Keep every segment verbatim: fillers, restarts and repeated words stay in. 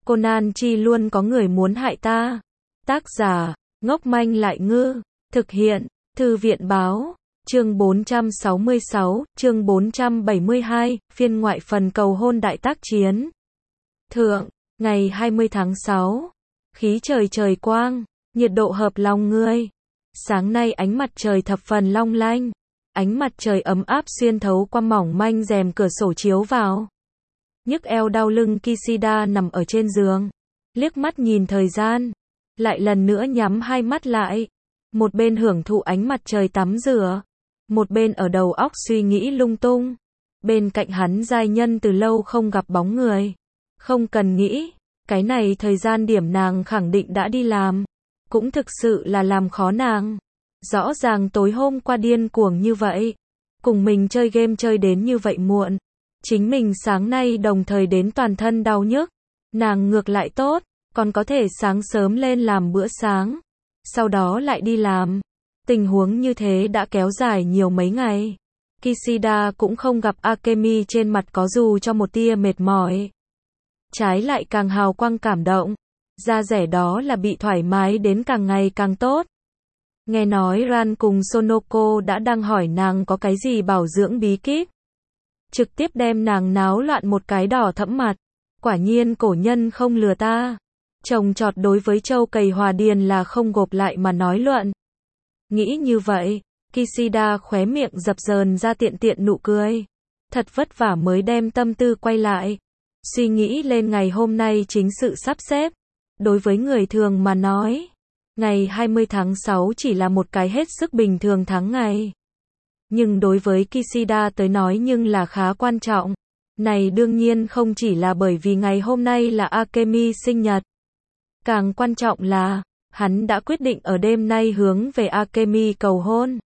Conan chi luôn có người muốn hại ta. Tác giả, ngốc manh lại ngư. Thực hiện, Thư viện báo. Chương bốn trăm sáu mươi sáu, chương bốn trăm bảy mươi hai, phiên ngoại phần cầu hôn đại tác chiến. Thượng, ngày hai mươi tháng sáu. Khí trời trời quang, nhiệt độ hợp lòng người. Sáng nay ánh mặt trời thập phần long lanh. Ánh mặt trời ấm áp xuyên thấu qua mỏng manh rèm cửa sổ chiếu vào. Nhức eo đau lưng Kishida nằm ở trên giường. Liếc mắt nhìn thời gian. Lại lần nữa nhắm hai mắt lại. Một bên hưởng thụ ánh mặt trời tắm rửa. Một bên ở đầu óc suy nghĩ lung tung. Bên cạnh hắn giai nhân từ lâu không gặp bóng người. Không cần nghĩ. Cái này thời gian điểm nàng khẳng định đã đi làm. Cũng thực sự là làm khó nàng. Rõ ràng tối hôm qua điên cuồng như vậy. Cùng mình chơi game chơi đến như vậy muộn. Chính mình sáng nay đồng thời đến toàn thân đau nhức. Nàng ngược lại tốt. Còn có thể sáng sớm lên làm bữa sáng. Sau đó lại đi làm. Tình huống như thế đã kéo dài nhiều mấy ngày. Kishida cũng không gặp Akemi trên mặt có dù cho một tia mệt mỏi. Trái lại càng hào quang cảm động. Da rẻ đó là bị thoải mái đến càng ngày càng tốt. Nghe nói Ran cùng Sonoko đã đang hỏi nàng có cái gì bảo dưỡng bí kíp. Trực tiếp đem nàng náo loạn một cái đỏ thẫm mặt. Quả nhiên cổ nhân không lừa ta. Trồng trọt đối với châu cày hòa điền là không gộp lại mà nói luận. Nghĩ như vậy, Kishida khóe miệng dập dờn ra tiện tiện nụ cười. Thật vất vả mới đem tâm tư quay lại. Suy nghĩ lên ngày hôm nay chính sự sắp xếp. Đối với người thường mà nói, ngày hai mươi tháng sáu chỉ là một cái hết sức bình thường tháng ngày. Nhưng đối với Kishida tới nói nhưng là khá quan trọng. Này đương nhiên không chỉ là bởi vì ngày hôm nay là Akemi sinh nhật. Càng quan trọng là, hắn đã quyết định ở đêm nay hướng về Akemi cầu hôn.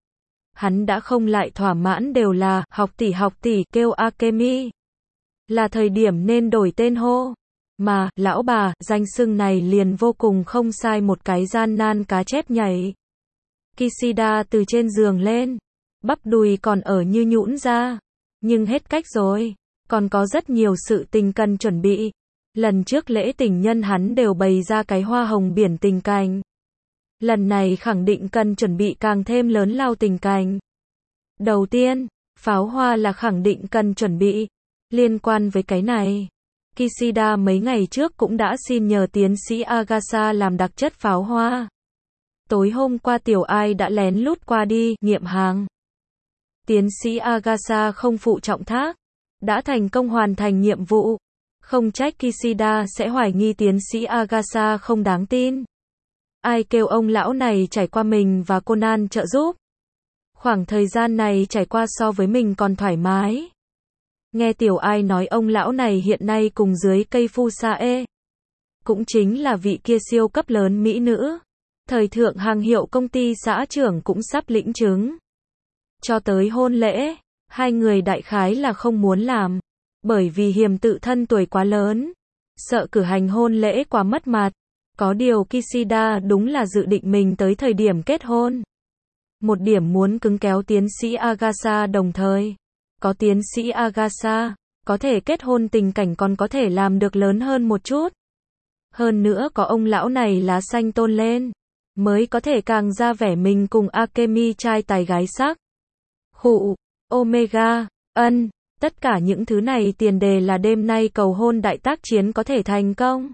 Hắn đã không lại thỏa mãn đều là học tỷ học tỷ kêu Akemi. Là thời điểm nên đổi tên hô. Mà, lão bà, danh xưng này liền vô cùng không sai một cái gian nan cá chép nhảy. Kishida từ trên giường lên. Bắp đùi còn ở như nhũn ra. Nhưng hết cách rồi. Còn có rất nhiều sự tình cần chuẩn bị. Lần trước lễ tình nhân hắn đều bày ra cái hoa hồng biển tình cảnh. Lần này khẳng định cần chuẩn bị càng thêm lớn lao tình cảnh. Đầu tiên, pháo hoa là khẳng định cần chuẩn bị. Liên quan với cái này, Kishida mấy ngày trước cũng đã xin nhờ tiến sĩ Agasa làm đặc chất pháo hoa. Tối hôm qua tiểu ai đã lén lút qua đi, nghiệm hàng. Tiến sĩ Agasa không phụ trọng thác. Đã thành công hoàn thành nhiệm vụ. Không trách Kishida sẽ hoài nghi tiến sĩ Agasa không đáng tin. Ai kêu ông lão này trải qua mình và Conan trợ giúp. Khoảng thời gian này trải qua so với mình còn thoải mái. Nghe tiểu ai nói ông lão này hiện nay cùng dưới cây Fusae. Cũng chính là vị kia siêu cấp lớn mỹ nữ. Thời thượng hàng hiệu công ty xã trưởng cũng sắp lĩnh chứng. Cho tới hôn lễ, hai người đại khái là không muốn làm. Bởi vì hiềm tự thân tuổi quá lớn. Sợ cử hành hôn lễ quá mất mặt. Có điều Kishida đúng là dự định mình tới thời điểm kết hôn. Một điểm muốn cứng kéo tiến sĩ Agasa đồng thời. Có tiến sĩ Agasa, có thể kết hôn tình cảnh còn có thể làm được lớn hơn một chút. Hơn nữa có ông lão này lá xanh tôn lên. Mới có thể càng ra vẻ mình cùng Akemi trai tài gái sắc. Khụ, Omega, ân. Tất cả những thứ này tiền đề là đêm nay cầu hôn đại tác chiến có thể thành công.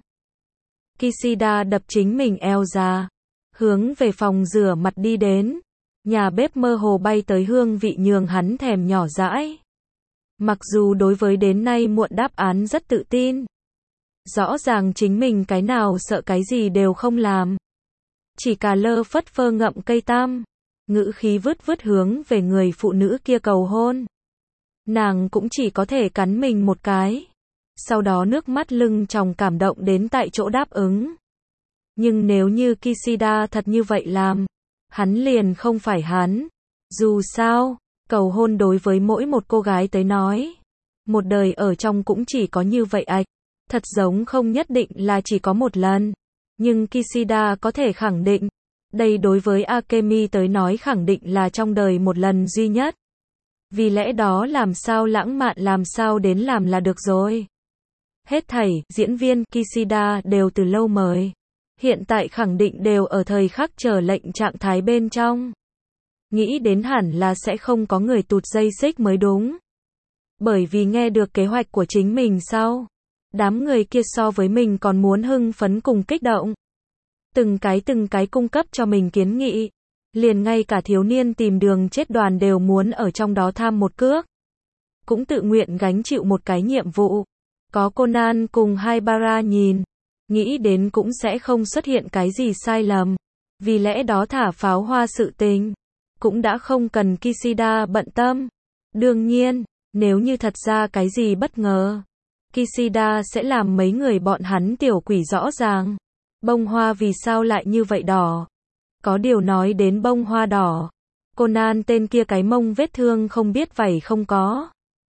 Kishida đập chính mình eo ra. Hướng về phòng rửa mặt đi đến. Nhà bếp mơ hồ bay tới hương vị nhường hắn thèm nhỏ dãi. Mặc dù đối với đến nay muộn đáp án rất tự tin. Rõ ràng chính mình cái nào sợ cái gì đều không làm. Chỉ cả lơ phất phơ ngậm cây tam. Ngữ khí vứt vứt hướng về người phụ nữ kia cầu hôn. Nàng cũng chỉ có thể cắn mình một cái. Sau đó nước mắt lưng tròng cảm động đến tại chỗ đáp ứng. Nhưng nếu như Kishida thật như vậy làm, hắn liền không phải hắn. Dù sao, cầu hôn đối với mỗi một cô gái tới nói, một đời ở trong cũng chỉ có như vậy ạch. Thật giống không nhất định là chỉ có một lần. Nhưng Kishida có thể khẳng định, đây đối với Akemi tới nói khẳng định là trong đời một lần duy nhất. Vì lẽ đó làm sao lãng mạn làm sao đến làm là được rồi. Hết thảy, diễn viên, Kishida đều từ lâu mời. Hiện tại khẳng định đều ở thời khắc chờ lệnh trạng thái bên trong. Nghĩ đến hẳn là sẽ không có người tụt dây xích mới đúng. Bởi vì nghe được kế hoạch của chính mình sau. Đám người kia so với mình còn muốn hưng phấn cùng kích động. Từng cái từng cái cung cấp cho mình kiến nghị. Liền ngay cả thiếu niên tìm đường chết đoàn đều muốn ở trong đó tham một cước. Cũng tự nguyện gánh chịu một cái nhiệm vụ. Có Conan cùng Haibara nhìn. Nghĩ đến cũng sẽ không xuất hiện cái gì sai lầm. Vì lẽ đó thả pháo hoa sự tình. Cũng đã không cần Kishida bận tâm. Đương nhiên, nếu như thật ra cái gì bất ngờ. Kishida sẽ làm mấy người bọn hắn tiểu quỷ rõ ràng. Bông hoa vì sao lại như vậy đỏ? Có điều nói đến bông hoa đỏ. Conan tên kia cái mông vết thương không biết vảy không có.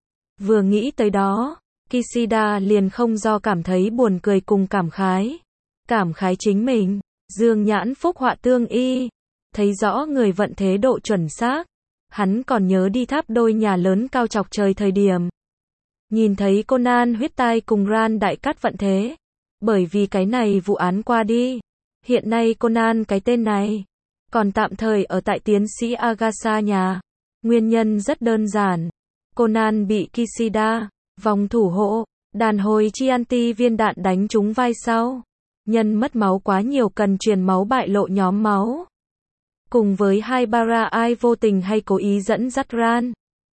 Vừa nghĩ tới đó, Kishida liền không do cảm thấy buồn cười cùng cảm khái. Cảm khái chính mình, dương nhãn phúc họa tương y. Thấy rõ người vận thế độ chuẩn xác. Hắn còn nhớ đi tháp đôi nhà lớn cao chọc trời thời điểm. Nhìn thấy Conan huyết tai cùng Ran đại cát vận thế. Bởi vì cái này vụ án qua đi. Hiện nay Conan cái tên này. Còn tạm thời ở tại tiến sĩ Agasha nhà. Nguyên nhân rất đơn giản. Conan bị Kishida, vòng thủ hộ, đàn hồi Chianti viên đạn đánh trúng vai sau. Nhân mất máu quá nhiều cần truyền máu bại lộ nhóm máu. Cùng với Haibara ai vô tình hay cố ý dẫn dắt Ran.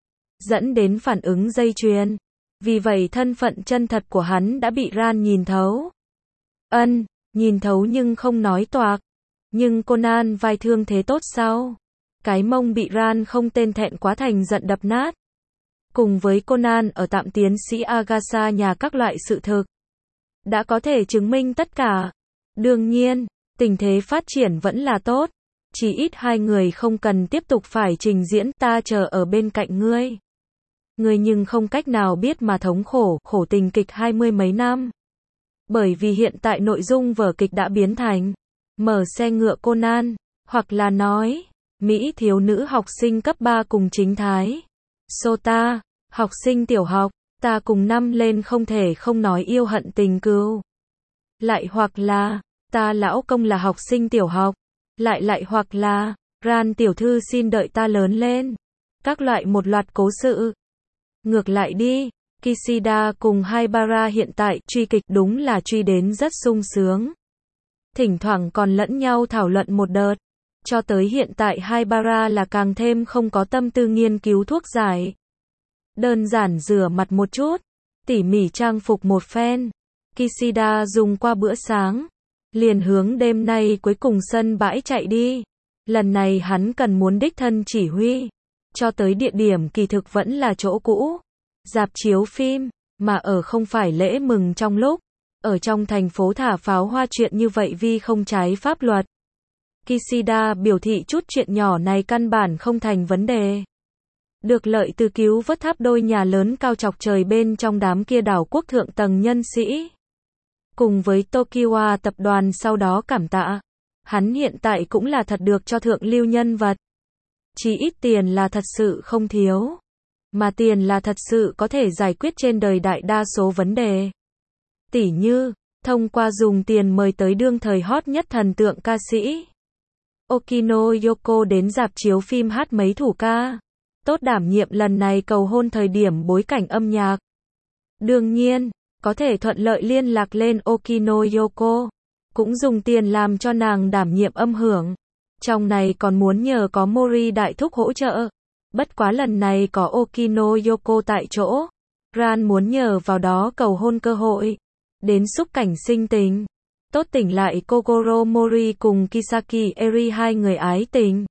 Dẫn đến phản ứng dây chuyền. Vì vậy thân phận chân thật của hắn đã bị Ran nhìn thấu. Ân, nhìn thấu nhưng không nói toạc. Nhưng Conan vai thương thế tốt sao? Cái mông bị Ran không tên thẹn quá thành giận đập nát. Cùng với Conan ở tạm tiến sĩ Agasha nhà các loại sự thực. Đã có thể chứng minh tất cả. Đương nhiên, tình thế phát triển vẫn là tốt. Chỉ ít hai người không cần tiếp tục phải trình diễn ta chờ ở bên cạnh ngươi. Ngươi nhưng không cách nào biết mà thống khổ, khổ tình kịch hai mươi mấy năm. Bởi vì hiện tại nội dung vở kịch đã biến thành mở xe ngựa Conan, hoặc là nói, Mỹ thiếu nữ học sinh cấp ba cùng chính thái. Sota, học sinh tiểu học, ta cùng năm lên không thể không nói yêu hận tình cừu. Lại hoặc là, ta lão công là học sinh tiểu học. Lại lại hoặc là, Ran tiểu thư xin đợi ta lớn lên. Các loại một loạt cố sự. Ngược lại đi, Kishida cùng Haibara hiện tại truy kịch đúng là truy đến rất sung sướng. Thỉnh thoảng còn lẫn nhau thảo luận một đợt. Cho tới hiện tại Haibara là càng thêm không có tâm tư nghiên cứu thuốc giải. Đơn giản rửa mặt một chút, tỉ mỉ trang phục một phen. Kishida dùng qua bữa sáng. Liền hướng đêm nay cuối cùng sân bãi chạy đi. Lần này hắn cần muốn đích thân chỉ huy. Cho tới địa điểm kỳ thực vẫn là chỗ cũ. Rạp chiếu phim, mà ở không phải lễ mừng trong lúc. Ở trong thành phố thả pháo hoa chuyện như vậy vì không trái pháp luật. Kishida biểu thị chút chuyện nhỏ này căn bản không thành vấn đề. Được lợi từ cứu vớt tháp đôi nhà lớn cao chọc trời bên trong đám kia đảo quốc thượng tầng nhân sĩ. Cùng với Tokiwa tập đoàn sau đó cảm tạ. Hắn hiện tại cũng là thật được cho thượng lưu nhân vật. Chỉ ít tiền là thật sự không thiếu. Mà tiền là thật sự có thể giải quyết trên đời đại đa số vấn đề. Tỉ như, thông qua dùng tiền mời tới đương thời hot nhất thần tượng ca sĩ Okino Yoko đến rạp chiếu phim hát mấy thủ ca. Tốt đảm nhiệm lần này cầu hôn thời điểm bối cảnh âm nhạc. Đương nhiên, có thể thuận lợi liên lạc lên Okino Yoko. Cũng dùng tiền làm cho nàng đảm nhiệm âm hưởng. Trong này còn muốn nhờ có Mori đại thúc hỗ trợ. Bất quá lần này có Okino Yoko tại chỗ. Ran muốn nhờ vào đó cầu hôn cơ hội. Đến xúc cảnh sinh tình. Tốt tỉnh lại Kogoro Mori cùng Kisaki Eri hai người ái tình.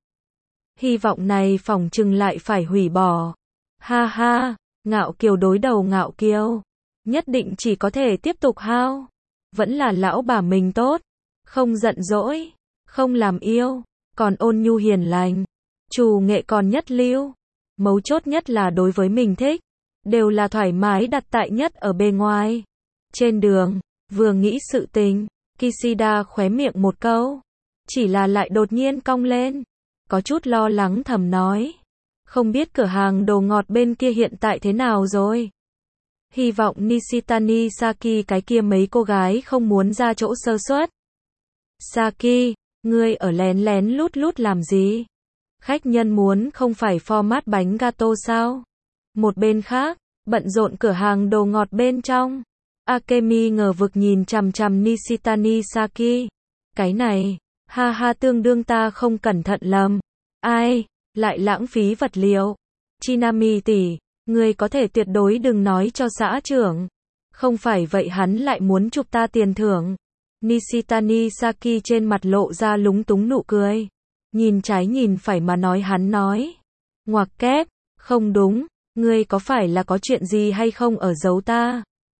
Hy vọng này phỏng chừng lại phải hủy bỏ. Ha ha, Ngạo Kiều đối đầu Ngạo Kiều. Nhất định chỉ có thể tiếp tục hao. Vẫn là lão bà mình tốt. Không giận dỗi. Không làm yêu. Còn ôn nhu hiền lành. Trù nghệ còn nhất lưu. Mấu chốt nhất là đối với mình thích. Đều là thoải mái đặt tại nhất ở bề ngoài. Trên đường, vừa nghĩ sự tình. Kishida khóe miệng một câu. Chỉ là lại đột nhiên cong lên. Có chút lo lắng thầm nói. Không biết cửa hàng đồ ngọt bên kia hiện tại thế nào rồi. Hy vọng Nishitani Saki cái kia mấy cô gái không muốn ra chỗ sơ suất. Saki, ngươi ở lén lén lút lút làm gì? Khách nhân muốn không phải format bánh gato sao? Một bên khác, bận rộn cửa hàng đồ ngọt bên trong. Akemi ngờ vực nhìn chằm chằm Nishitani Saki. Cái này, ha ha tương đương ta không cẩn thận lầm. Ai, lại lãng phí vật liệu. Chinami tỷ, ngươi có thể tuyệt đối đừng nói cho xã trưởng. Không phải vậy hắn lại muốn chụp ta tiền thưởng. Nishitani Saki trên mặt lộ ra lúng túng nụ cười. Nhìn trái nhìn phải mà nói hắn nói. Ngoặc kép, không đúng, ngươi có phải là có chuyện gì hay không ở giấu ta?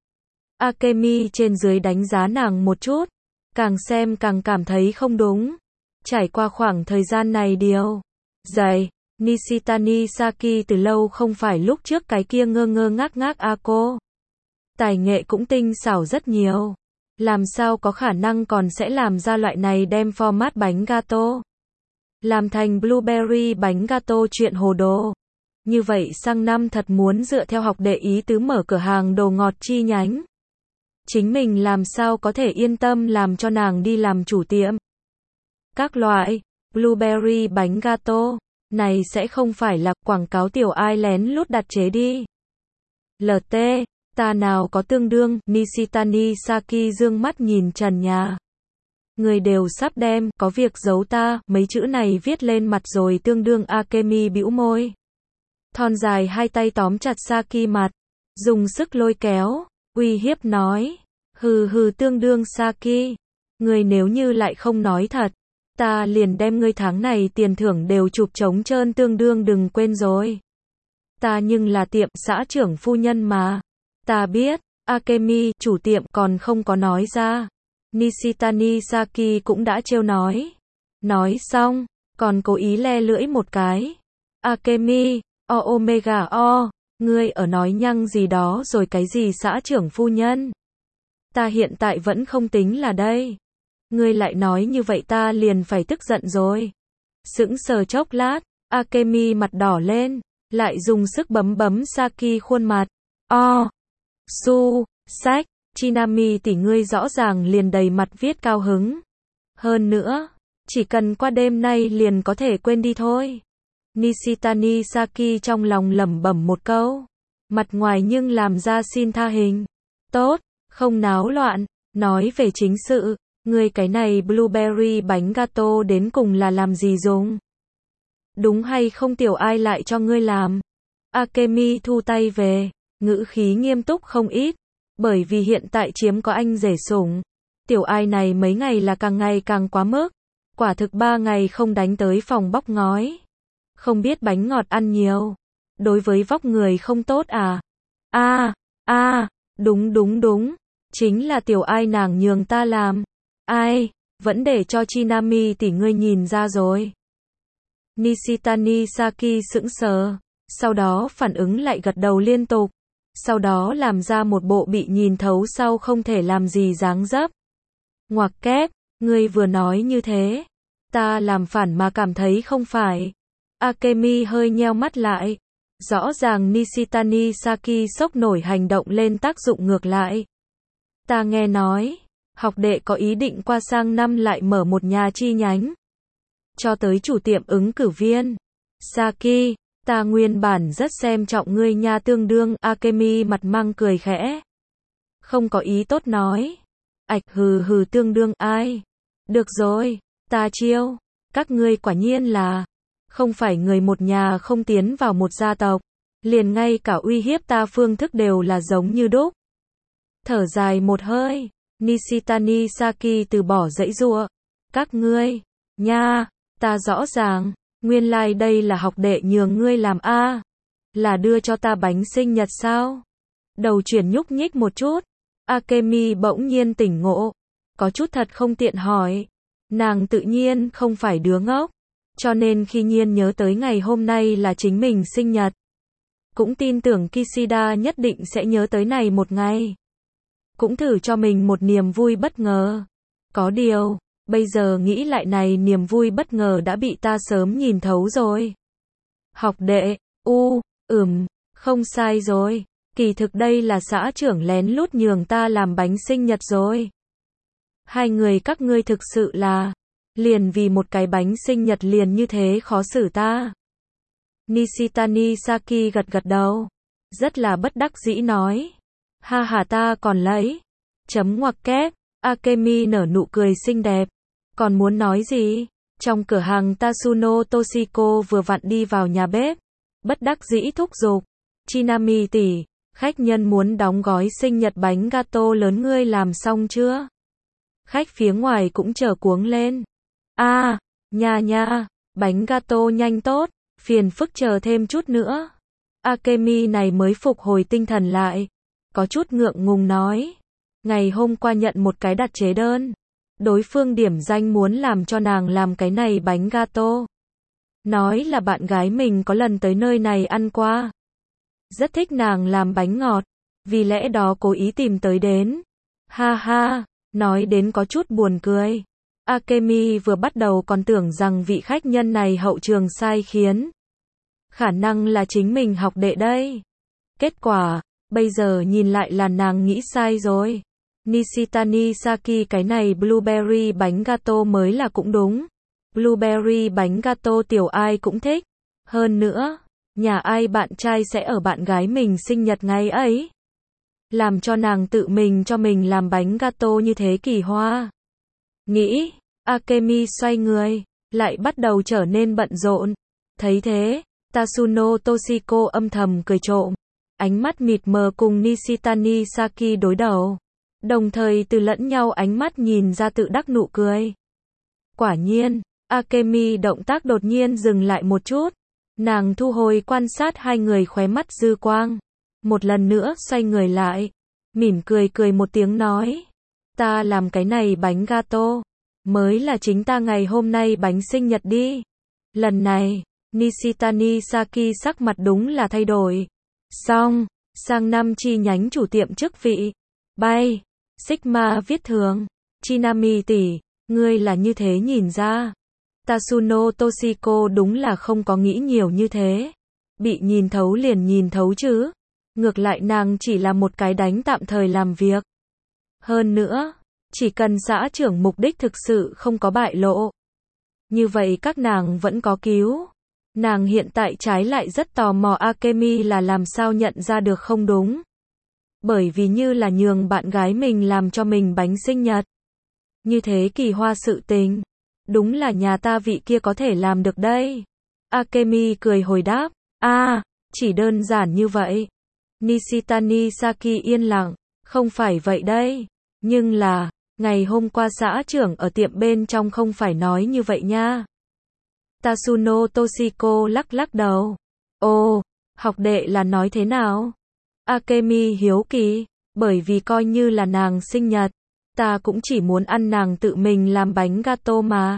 Akemi trên dưới đánh giá nàng một chút. Càng xem càng cảm thấy không đúng. Trải qua khoảng thời gian này điều. Dày, Nishitani Saki từ lâu không phải lúc trước cái kia ngơ ngơ ngác ngác a cô. Tài nghệ cũng tinh xảo rất nhiều. Làm sao có khả năng còn sẽ làm ra loại này đem format bánh gato. Làm thành blueberry bánh gato chuyện hồ đồ. Như vậy sang năm thật muốn dựa theo học đệ ý tứ mở cửa hàng đồ ngọt chi nhánh. Chính mình làm sao có thể yên tâm làm cho nàng đi làm chủ tiệm. Các loại blueberry bánh gato này sẽ không phải là quảng cáo tiểu ai lén lút đặt chế đi. lờ tê, ta nào có tương đương, Nishitani Saki dương mắt nhìn trần nhà. Người đều sắp đem, có việc giấu ta, mấy chữ này viết lên mặt rồi tương đương Akemi bĩu môi. Thon dài hai tay tóm chặt Saki mặt, dùng sức lôi kéo, uy hiếp nói, hừ hừ tương đương Saki, người nếu như lại không nói thật, ta liền đem ngươi tháng này tiền thưởng đều chụp trống trơn tương đương đừng quên rồi. Ta nhưng là tiệm xã trưởng phu nhân mà. Ta biết, Akemi, chủ tiệm còn không có nói ra. Nishitani Saki cũng đã trêu nói. Nói xong, còn cố ý le lưỡi một cái. Akemi, o omega o, ngươi ở nói nhăng gì đó rồi cái gì xã trưởng phu nhân. Ta hiện tại vẫn không tính là đây. Ngươi lại nói như vậy ta liền phải tức giận rồi. Sững sờ chốc lát, Akemi mặt đỏ lên, lại dùng sức bấm bấm Saki khuôn mặt. O, su, sách, Chinami tỷ ngươi rõ ràng liền đầy mặt viết cao hứng. Hơn nữa, chỉ cần qua đêm nay liền có thể quên đi thôi. Nishitani Saki trong lòng lẩm bẩm một câu. Mặt ngoài nhưng làm ra xin tha hình. Tốt, không náo loạn, nói về chính sự. Ngươi cái này blueberry bánh gato đến cùng là làm gì dùng? Đúng hay không tiểu ai lại cho ngươi làm? Akemi thu tay về, ngữ khí nghiêm túc không ít. Bởi vì hiện tại chiếm có anh rể sủng. Tiểu ai này mấy ngày là càng ngày càng quá mức. Quả thực ba ngày không đánh tới phòng bóc ngói. Không biết bánh ngọt ăn nhiều. Đối với vóc người không tốt à? A, a, đúng đúng đúng. Chính là tiểu ai nàng nhường ta làm. Ai, vẫn để cho Chinami tỷ ngươi nhìn ra rồi. Nishitani Saki sững sờ, sau đó phản ứng lại gật đầu liên tục, sau đó làm ra một bộ bị nhìn thấu sau không thể làm gì dáng dấp. Ngoặc kép, ngươi vừa nói như thế, ta làm phản mà cảm thấy không phải. Akemi hơi nheo mắt lại, rõ ràng Nishitani Saki sốc nổi hành động lên tác dụng ngược lại. Ta nghe nói, học đệ có ý định qua sang năm lại mở một nhà chi nhánh. Cho tới chủ tiệm ứng cử viên. Saki, ta nguyên bản rất xem trọng ngươi nha tương đương, Akemi mặt mang cười khẽ. Không có ý tốt nói. Ạch hừ hừ tương đương ai. Được rồi, ta chiêu. Các ngươi quả nhiên là không phải người một nhà không tiến vào một gia tộc. Liền ngay cả uy hiếp ta phương thức đều là giống như đúc. Thở dài một hơi. Nishitani Saki từ bỏ dãy giụa. Các ngươi, nha, ta rõ ràng, nguyên lai like đây là học đệ nhường ngươi làm a, à, là đưa cho ta bánh sinh nhật sao? Đầu chuyển nhúc nhích một chút, Akemi bỗng nhiên tỉnh ngộ, có chút thật không tiện hỏi. Nàng tự nhiên không phải đứa ngốc, cho nên khi nhiên nhớ tới ngày hôm nay là chính mình sinh nhật, cũng tin tưởng Kishida nhất định sẽ nhớ tới này một ngày. Cũng thử cho mình một niềm vui bất ngờ. Có điều, bây giờ nghĩ lại này niềm vui bất ngờ đã bị ta sớm nhìn thấu rồi. Học đệ, u, ừm, không sai rồi. Kỳ thực đây là xã trưởng lén lút nhường ta làm bánh sinh nhật rồi. Hai người các ngươi thực sự là, liền vì một cái bánh sinh nhật liền như thế khó xử ta. Nishitani Saki gật gật đầu, rất là bất đắc dĩ nói. Ha ha ta còn lấy. Chấm ngoặc kép, Akemi nở nụ cười xinh đẹp. Còn muốn nói gì? Trong cửa hàng Tasuno Toshiko vừa vặn đi vào nhà bếp. Bất đắc dĩ thúc giục. Chinami tỷ, khách nhân muốn đóng gói sinh nhật bánh gato lớn ngươi làm xong chưa? Khách phía ngoài cũng chờ cuống lên. A, à, nha nha, bánh gato nhanh tốt, phiền phức chờ thêm chút nữa. Akemi này mới phục hồi tinh thần lại, có chút ngượng ngùng nói. Ngày hôm qua nhận một cái đặt chế đơn. Đối phương điểm danh muốn làm cho nàng làm cái này bánh gato. Nói là bạn gái mình có lần tới nơi này ăn qua. Rất thích nàng làm bánh ngọt, vì lẽ đó cố ý tìm tới đến. Ha ha, nói đến có chút buồn cười. Akemi vừa bắt đầu còn tưởng rằng vị khách nhân này hậu trường sai khiến. Khả năng là chính mình học đệ đây. Kết quả, bây giờ nhìn lại là nàng nghĩ sai rồi. Nishitani Saki cái này blueberry bánh gato mới là cũng đúng. Blueberry bánh gato tiểu ai cũng thích. Hơn nữa, nhà ai bạn trai sẽ ở bạn gái mình sinh nhật ngày ấy. Làm cho nàng tự mình cho mình làm bánh gato như thế kỳ hoa. Nghĩ, Akemi xoay người, lại bắt đầu trở nên bận rộn. Thấy thế, Tasuno Toshiko âm thầm cười trộm. Ánh mắt mịt mờ cùng Nishitani Saki đối đầu. Đồng thời từ lẫn nhau ánh mắt nhìn ra tự đắc nụ cười. Quả nhiên, Akemi động tác đột nhiên dừng lại một chút. Nàng thu hồi quan sát hai người khóe mắt dư quang. Một lần nữa xoay người lại. Mỉm cười cười một tiếng nói. Ta làm cái này bánh gato. Mới là chính ta ngày hôm nay bánh sinh nhật đi. Lần này, Nishitani Saki sắc mặt đúng là thay đổi. Xong, sang năm chi nhánh chủ tiệm chức vị. Bay, Sigma viết thường. Chinami tỷ, ngươi là như thế nhìn ra. Tasuno Toshiko đúng là không có nghĩ nhiều như thế. Bị nhìn thấu liền nhìn thấu chứ. Ngược lại nàng chỉ là một cái đánh tạm thời làm việc. Hơn nữa, chỉ cần xã trưởng mục đích thực sự không có bại lộ. Như vậy các nàng vẫn có cứu. Nàng hiện tại trái lại rất tò mò Akemi là làm sao nhận ra được không đúng. Bởi vì như là nhường bạn gái mình làm cho mình bánh sinh nhật. Như thế kỳ hoa sự tình. Đúng là nhà ta vị kia có thể làm được đây. Akemi cười hồi đáp. A, à, chỉ đơn giản như vậy. Nishitani Saki yên lặng. Không phải vậy đây. Nhưng là, ngày hôm qua xã trưởng ở tiệm bên trong không phải nói như vậy nha. Tasuno Toshiko lắc lắc đầu. Ồ, học đệ là nói thế nào? Akemi hiếu kỳ, bởi vì coi như là nàng sinh nhật, ta cũng chỉ muốn ăn nàng tự mình làm bánh gato mà.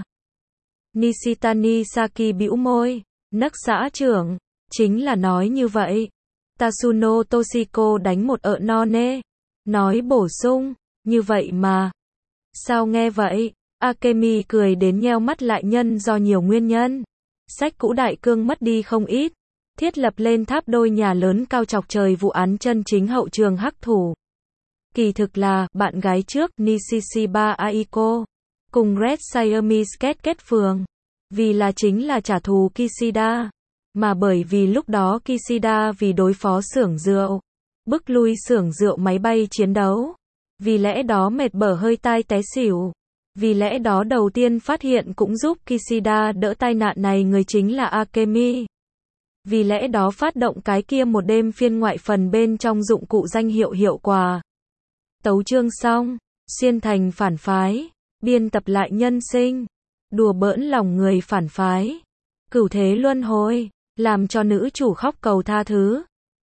Nishitani Saki bĩu môi, nấc xã trưởng, chính là nói như vậy. Tasuno Toshiko đánh một ợ no nê, nói bổ sung, như vậy mà. Sao nghe vậy? Akemi cười đến nheo mắt lại nhân do nhiều nguyên nhân. Sách cũ đại cương mất đi không ít. Thiết lập lên tháp đôi nhà lớn cao chọc trời vụ án chân chính hậu trường hắc thủ. Kỳ thực là, bạn gái trước, Nishiba Aiko, cùng Red Siamese kết kết phường. Vì là chính là trả thù Kishida. Mà bởi vì lúc đó Kishida vì đối phó xưởng rượu, bức lui xưởng rượu máy bay chiến đấu. Vì lẽ đó mệt bở hơi tai té xỉu. Vì lẽ đó đầu tiên phát hiện cũng giúp Kishida đỡ tai nạn này người chính là Akemi. Vì lẽ đó phát động cái kia một đêm phiên ngoại phần bên trong dụng cụ danh hiệu hiệu quả. Tấu chương xong, xuyên thành phản phái, biên tập lại nhân sinh, đùa bỡn lòng người phản phái, cửu thế luân hồi, làm cho nữ chủ khóc cầu tha thứ.